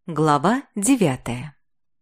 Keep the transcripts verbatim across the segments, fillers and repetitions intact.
Глава девятая.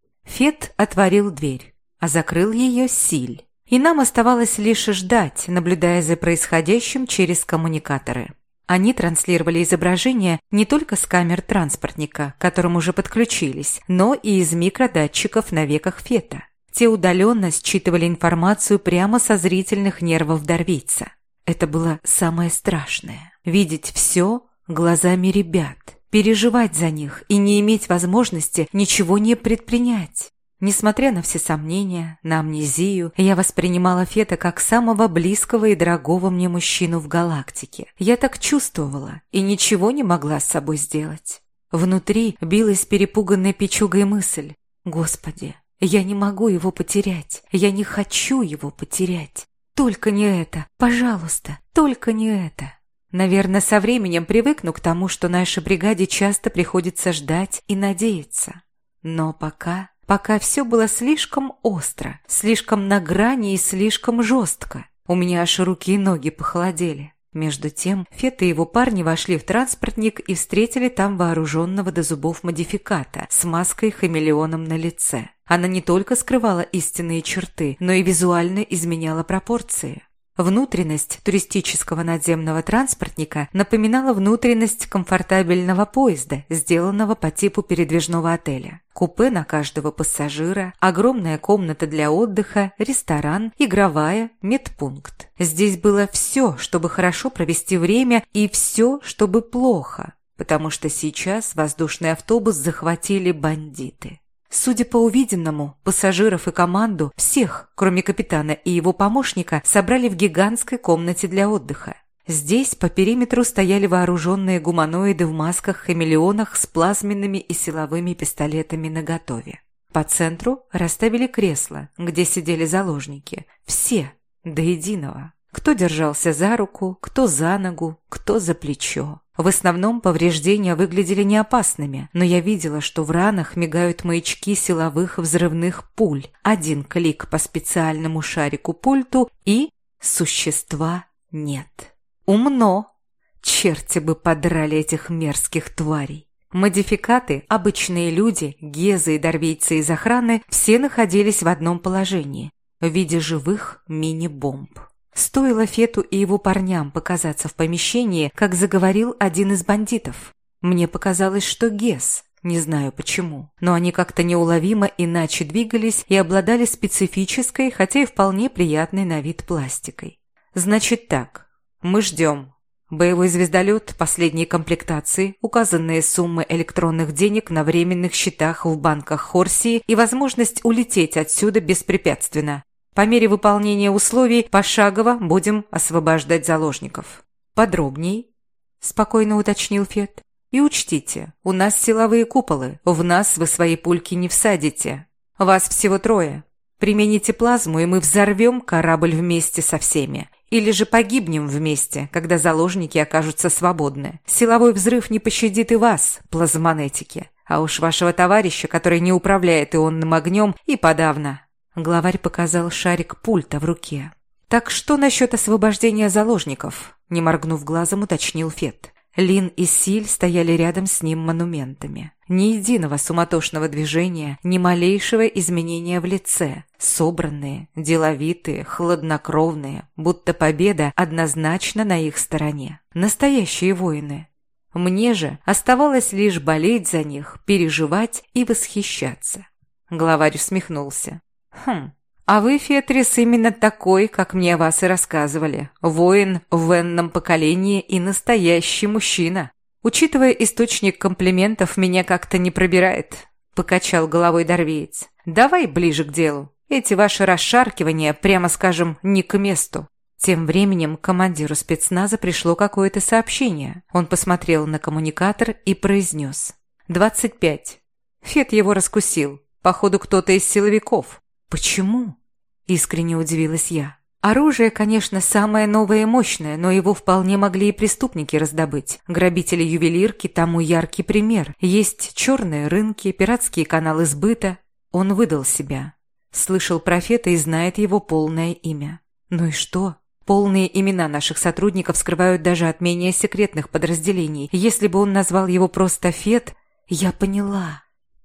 Фет отворил дверь, а закрыл ее Силь. И нам оставалось лишь ждать, наблюдая за происходящим через коммуникаторы. Они транслировали изображение не только с камер транспортника, к которым уже подключились, но и из микродатчиков на веках Фета. Те удаленно считывали информацию прямо со зрительных нервов дарвийца. Это было самое страшное – видеть все глазами ребят. Переживать за них и не иметь возможности ничего не предпринять. Несмотря на все сомнения, на амнезию, я воспринимала Фета как самого близкого и дорогого мне мужчину в галактике. Я так чувствовала и ничего не могла с собой сделать. Внутри билась перепуганная печугой мысль: «Господи, я не могу его потерять, я не хочу его потерять. Только не это, пожалуйста, только не это». Наверное, со временем привыкну к тому, что нашей бригаде часто приходится ждать и надеяться. Но пока, пока все было слишком остро, слишком на грани и слишком жестко. У меня аж руки и ноги похолодели. Между тем, Фет и его парни вошли в транспортник и встретили там вооруженного до зубов модификата с маской-хамелеоном на лице. Она не только скрывала истинные черты, но и визуально изменяла пропорции. Внутренность туристического надземного транспортника напоминала внутренность комфортабельного поезда, сделанного по типу передвижного отеля. Купе на каждого пассажира, огромная комната для отдыха, ресторан, игровая, медпункт. Здесь было все, чтобы хорошо провести время, и все, чтобы плохо, потому что сейчас воздушный автобус захватили бандиты. Судя по увиденному, пассажиров и команду, всех, кроме капитана и его помощника, собрали в гигантской комнате для отдыха. Здесь по периметру стояли вооруженные гуманоиды в масках-хамелеонах с плазменными и силовыми пистолетами наготове. По центру расставили кресла, где сидели заложники. Все, до единого. Кто держался за руку, кто за ногу, кто за плечо. В основном повреждения выглядели неопасными, но я видела, что в ранах мигают маячки силовых взрывных пуль. Один клик по специальному шарику-пульту и существа нет. Умно! Черти бы подрали этих мерзких тварей. Модификаты, обычные люди, гезы и дарвийцы из охраны все находились в одном положении – в виде живых мини-бомб. Стоило Фету и его парням показаться в помещении, как заговорил один из бандитов. Мне показалось, что Гес, не знаю почему, но они как-то неуловимо иначе двигались и обладали специфической, хотя и вполне приятной на вид пластикой. Значит так, мы ждем. Боевой звездолет последней комплектации, указанные суммы электронных денег на временных счетах в банках Хорсии и возможность улететь отсюда беспрепятственно. По мере выполнения условий пошагово будем освобождать заложников. Подробней, спокойно уточнил Фет. И учтите, у нас силовые куполы, в нас вы свои пульки не всадите. Вас всего трое. Примените плазму, и мы взорвем корабль вместе со всеми. Или же погибнем вместе, когда заложники окажутся свободны. Силовой взрыв не пощадит и вас, плазмонетики. А уж вашего товарища, который не управляет ионным огнем, и подавно. Главарь показал шарик пульта в руке. «Так что насчет освобождения заложников?» Не моргнув глазом, уточнил Фет. Лин и Силь стояли рядом с ним монументами. Ни единого суматошного движения, ни малейшего изменения в лице. Собранные, деловитые, хладнокровные, будто победа однозначно на их стороне. Настоящие воины. Мне же оставалось лишь болеть за них, переживать и восхищаться. Главарь усмехнулся. «Хм, а вы, Фетрис, именно такой, как мне о вас и рассказывали. Воин в энном поколении и настоящий мужчина. Учитывая источник комплиментов, меня как-то не пробирает», — покачал головой дарвиец. «Давай ближе к делу. Эти ваши расшаркивания, прямо скажем, не к месту». Тем временем командиру спецназа пришло какое-то сообщение. Он посмотрел на коммуникатор и произнес. «двадцать пять. Фет его раскусил. Походу, кто-то из силовиков». «Почему?» – искренне удивилась я. Оружие, конечно, самое новое и мощное, но его вполне могли и преступники раздобыть. Грабители-ювелирки тому яркий пример. Есть черные рынки, пиратские каналы сбыта. Он выдал себя. Слышал про Фета и знает его полное имя. Ну и что? Полные имена наших сотрудников скрывают даже от менее секретных подразделений. Если бы он назвал его просто Фет, я поняла.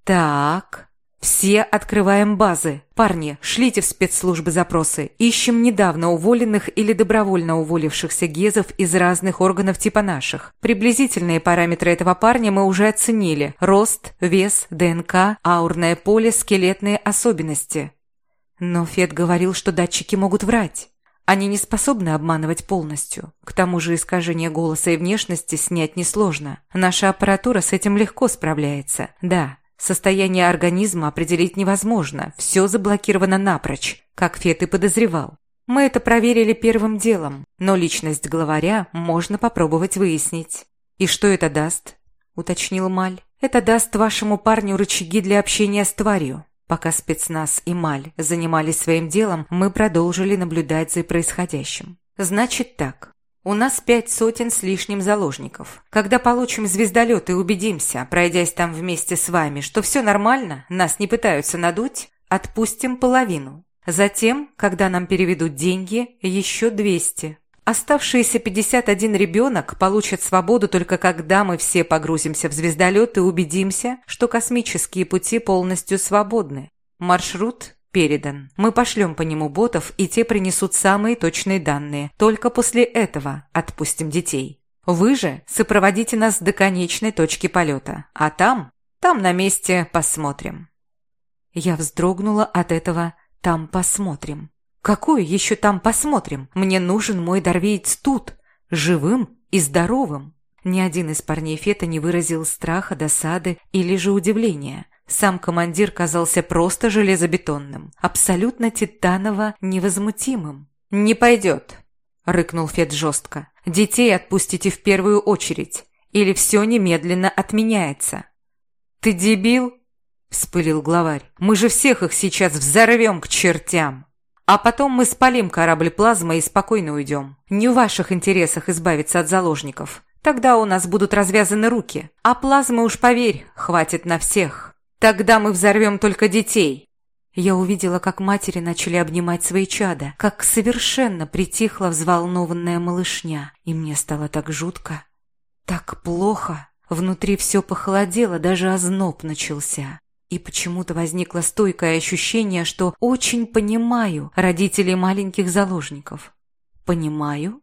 Так, все открываем базы. Парни, шлите в спецслужбы запросы. Ищем недавно уволенных или добровольно уволившихся гезов из разных органов типа наших. Приблизительные параметры этого парня мы уже оценили. Рост, вес, ДНК, аурное поле, скелетные особенности. Но Фет говорил, что датчики могут врать. Они не способны обманывать полностью. К тому же искажение голоса и внешности снять несложно. Наша аппаратура с этим легко справляется. Да, состояние организма определить невозможно. Все заблокировано напрочь, как Фет и подозревал. Мы это проверили первым делом, но личность главаря можно попробовать выяснить. «И что это даст?» – уточнил Маль. «Это даст вашему парню рычаги для общения с тварью». Пока спецназ и Маль занимались своим делом, мы продолжили наблюдать за происходящим. Значит так, у нас пять сотен с лишним заложников. Когда получим звездолет и убедимся, пройдясь там вместе с вами, что все нормально, нас не пытаются надуть, отпустим половину. Затем, когда нам переведут деньги, еще двести. Оставшиеся пятьдесят один ребенок получат свободу только когда мы все погрузимся в звездолет и убедимся, что космические пути полностью свободны. Маршрут передан. Мы пошлем по нему ботов, и те принесут самые точные данные. Только после этого отпустим детей. Вы же сопроводите нас до конечной точки полета. А там, там на месте посмотрим». Я вздрогнула от этого «там посмотрим». «Какое еще там посмотрим? Мне нужен мой дарвеец тут, живым и здоровым». Ни один из парней Фета не выразил страха, досады или же удивления. Сам командир казался просто железобетонным, абсолютно титаново невозмутимым. «Не пойдет», — рыкнул Фет жестко. «Детей отпустите в первую очередь, или все немедленно отменяется». «Ты дебил?» — вспылил главарь. «Мы же всех их сейчас взорвем к чертям. А потом мы спалим корабль плазмой и спокойно уйдем. Не в ваших интересах избавиться от заложников. Тогда у нас будут развязаны руки. А плазмы, уж поверь, хватит на всех. Тогда мы взорвем только детей». Я увидела, как матери начали обнимать свои чада, как совершенно притихла взволнованная малышня. И мне стало так жутко, так плохо. Внутри все похолодело, даже озноб начался. И почему-то возникло стойкое ощущение, что очень понимаю родителей маленьких заложников. Понимаю?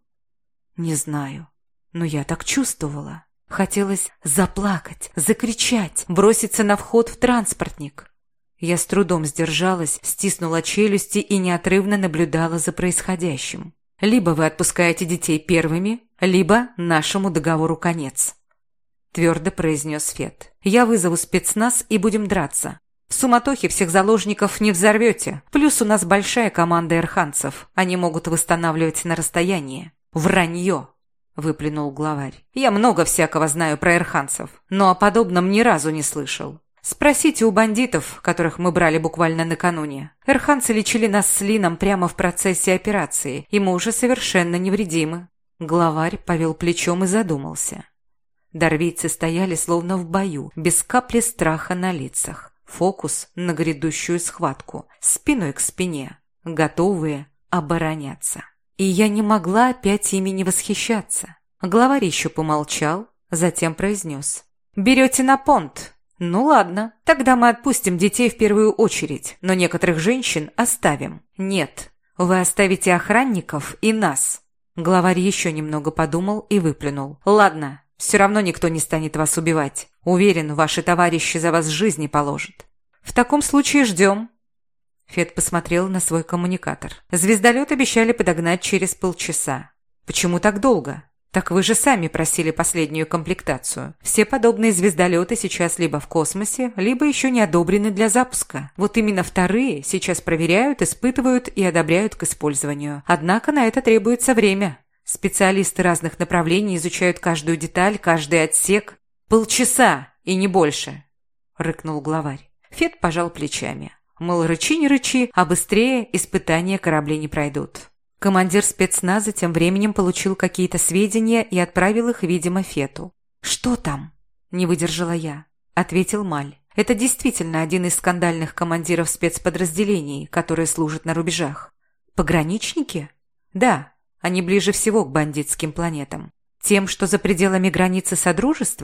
Не знаю. Но я так чувствовала. Хотелось заплакать, закричать, броситься на вход в транспортник. Я с трудом сдержалась, стиснула челюсти и неотрывно наблюдала за происходящим. Либо вы отпускаете детей первыми, либо нашему договору конец. Твердо произнес Фет. «Я вызову спецназ и будем драться. В суматохе всех заложников не взорвете. Плюс у нас большая команда эрханцев. Они могут восстанавливать на расстоянии». «Вранье!» – выплюнул главарь. «Я много всякого знаю про эрханцев, но о подобном ни разу не слышал. Спросите у бандитов, которых мы брали буквально накануне. Эрханцы лечили нас с Лином прямо в процессе операции, и мы уже совершенно невредимы». Главарь повел плечом и задумался. Дарвийцы стояли словно в бою, без капли страха на лицах. Фокус на грядущую схватку, спиной к спине, готовые обороняться. И я не могла опять ими не восхищаться. Главарь еще помолчал, затем произнес. «Берете на понт? Ну ладно, тогда мы отпустим детей в первую очередь, но некоторых женщин оставим». «Нет, вы оставите охранников и нас». Главарь еще немного подумал и выплюнул. «Ладно. Все равно никто не станет вас убивать. Уверен, ваши товарищи за вас жизни положат. В таком случае ждем». Фет посмотрел на свой коммуникатор. «Звездолет обещали подогнать через полчаса. Почему так долго? Так вы же сами просили последнюю комплектацию. Все подобные звездолеты сейчас либо в космосе, либо еще не одобрены для запуска. Вот именно вторые сейчас проверяют, испытывают и одобряют к использованию. Однако на это требуется время. Специалисты разных направлений изучают каждую деталь, каждый отсек. «Полчаса и не больше», — рыкнул главарь. Фет пожал плечами. Мол, рычи не рычи, а быстрее испытания корабли не пройдут. Командир спецназа тем временем получил какие-то сведения и отправил их, видимо, Фету. «Что там?» – не выдержала я. Ответил Маль. «Это действительно один из скандальных командиров спецподразделений, которые служат на рубежах. Пограничники? Да. Они ближе всего к бандитским планетам. Тем, что за пределами границы Содружества?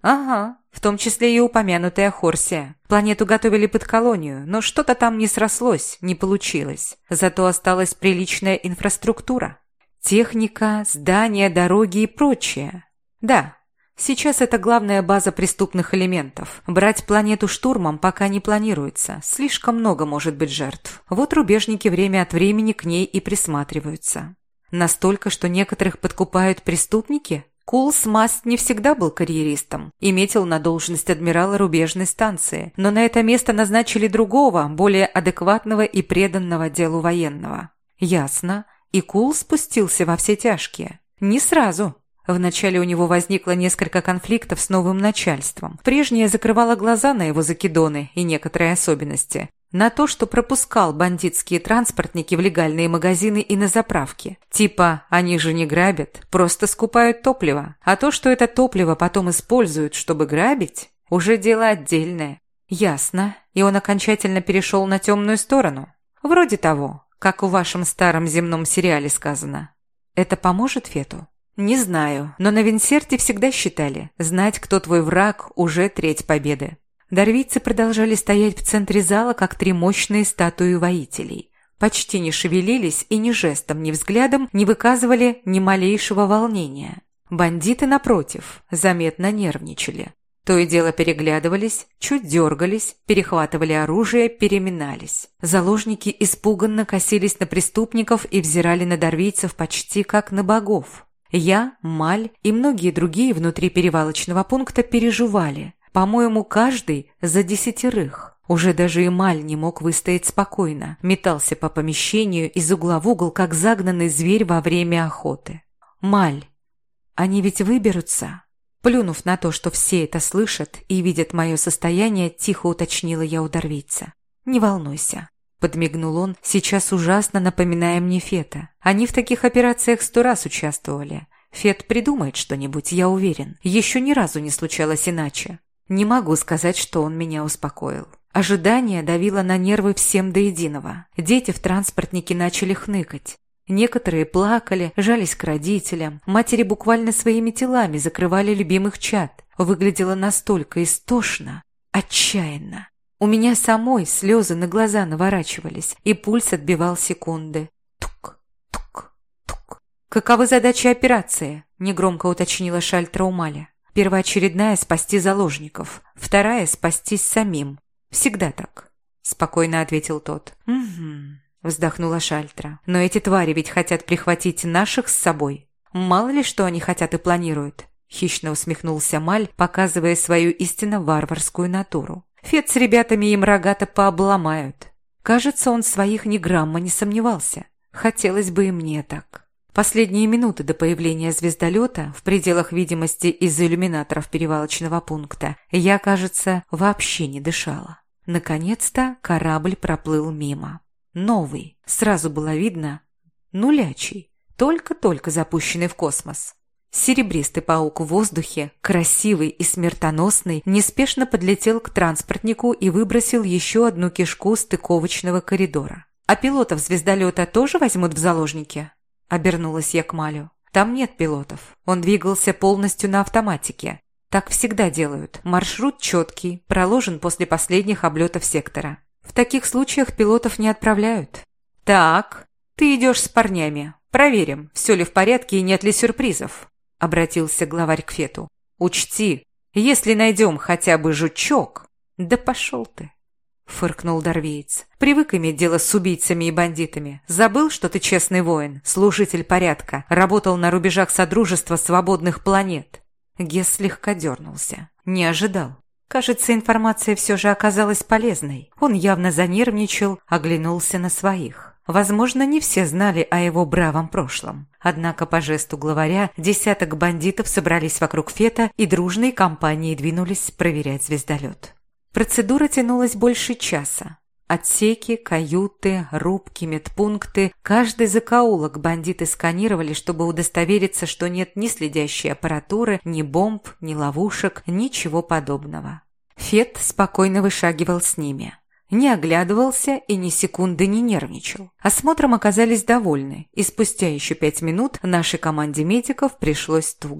Ага, в том числе и упомянутая Хорсия. Планету готовили под колонию, но что-то там не срослось, не получилось. Зато осталась приличная инфраструктура. Техника, здания, дороги и прочее. Да, сейчас это главная база преступных элементов. Брать планету штурмом пока не планируется. Слишком много может быть жертв. Вот рубежники время от времени к ней и присматриваются. Настолько, что некоторых подкупают преступники? Кулс Маст не всегда был карьеристом и метил на должность адмирала рубежной станции, но на это место назначили другого, более адекватного и преданного делу военного. Ясно. И Кул спустился во все тяжкие. Не сразу. Вначале у него возникло несколько конфликтов с новым начальством. Прежнее закрывало глаза на его закидоны и некоторые особенности. На то, что пропускал бандитские транспортники в легальные магазины и на заправки. Типа, они же не грабят, просто скупают топливо. А то, что это топливо потом используют, чтобы грабить, уже дело отдельное. Ясно. И он окончательно перешел на темную сторону. Вроде того. Как в вашем старом земном сериале сказано. Это поможет Фету? Не знаю, но на Винсерте всегда считали, знать, кто твой враг, уже треть победы. Дарвийцы продолжали стоять в центре зала, как три мощные статуи воителей. Почти не шевелились и ни жестом, ни взглядом не выказывали ни малейшего волнения. Бандиты, напротив, заметно нервничали. То и дело переглядывались, чуть дергались, перехватывали оружие, переминались. Заложники испуганно косились на преступников и взирали на дарвийцев почти как на богов. Я, Маль и многие другие внутри перевалочного пункта переживали. По-моему, каждый за десятерых. Уже даже и Маль не мог выстоять спокойно. Метался по помещению из угла в угол, как загнанный зверь во время охоты. «Маль, они ведь выберутся?» Плюнув на то, что все это слышат и видят мое состояние, тихо уточнила я у дарвийца. «Не волнуйся», – подмигнул он, сейчас ужасно напоминая мне Фета. Они в таких операциях сто раз участвовали. Фет придумает что-нибудь, я уверен. Еще ни разу не случалось иначе. Не могу сказать, что он меня успокоил. Ожидание давило на нервы всем до единого. Дети в транспортнике начали хныкать. Некоторые плакали, жались к родителям. Матери буквально своими телами закрывали любимых чад. Выглядело настолько истошно, отчаянно. У меня самой слезы на глаза наворачивались, и пульс отбивал секунды. Тук, тук, тук. «Каковы задачи операции?» – негромко уточнила Шальтра у Маля. «Первоочередная – спасти заложников. Вторая – спастись самим. Всегда так», – спокойно ответил тот. «Угу». Вздохнула Шальтра. «Но эти твари ведь хотят прихватить наших с собой. Мало ли, что они хотят и планируют». Хищно усмехнулся Маль, показывая свою истинно варварскую натуру. Фет с ребятами им рогато пообломают. Кажется, он своих ни грамма не сомневался. Хотелось бы и мне так. Последние минуты до появления звездолета, в пределах видимости из иллюминаторов перевалочного пункта, я, кажется, вообще не дышала. Наконец-то корабль проплыл мимо. Новый. Сразу было видно. Нулячий. Только-только запущенный в космос. Серебристый паук в воздухе, красивый и смертоносный, неспешно подлетел к транспортнику и выбросил еще одну кишку стыковочного коридора. «А пилотов звездолета тоже возьмут в заложники?» Обернулась я к Малю. «Там нет пилотов. Он двигался полностью на автоматике. Так всегда делают. Маршрут четкий, проложен после последних облетов сектора. В таких случаях пилотов не отправляют». «Так, ты идешь с парнями. Проверим, все ли в порядке и нет ли сюрпризов», — обратился главарь к Фету. «Учти, если найдем хотя бы жучок...» «Да пошел ты», — фыркнул дарвеец. «Привык иметь дело с убийцами и бандитами. Забыл, что ты честный воин, служитель порядка, работал на рубежах Содружества свободных планет?» Гес слегка дернулся. Не ожидал. Кажется, информация все же оказалась полезной. Он явно занервничал, оглянулся на своих. Возможно, не все знали о его бравом прошлом. Однако по жесту главаря десяток бандитов собрались вокруг Фета и дружной компанией двинулись проверять звездолет. Процедура тянулась больше часа. Отсеки, каюты, рубки, медпункты. Каждый закоулок бандиты сканировали, чтобы удостовериться, что нет ни следящей аппаратуры, ни бомб, ни ловушек, ничего подобного. Фет спокойно вышагивал с ними. Не оглядывался и ни секунды не нервничал. Осмотром оказались довольны, и спустя еще пять минут нашей команде медиков пришлось туго.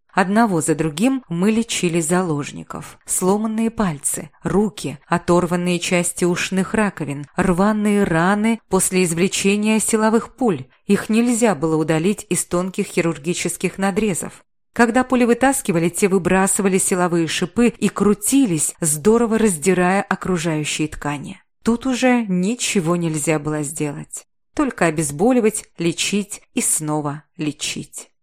Одного за другим мы лечили заложников. Сломанные пальцы, руки, оторванные части ушных раковин, рваные раны после извлечения силовых пуль. Их нельзя было удалить из тонких хирургических надрезов. Когда пули вытаскивали, те выбрасывали силовые шипы и крутились, здорово раздирая окружающие ткани. Тут уже ничего нельзя было сделать. Только обезболивать, лечить и снова лечить.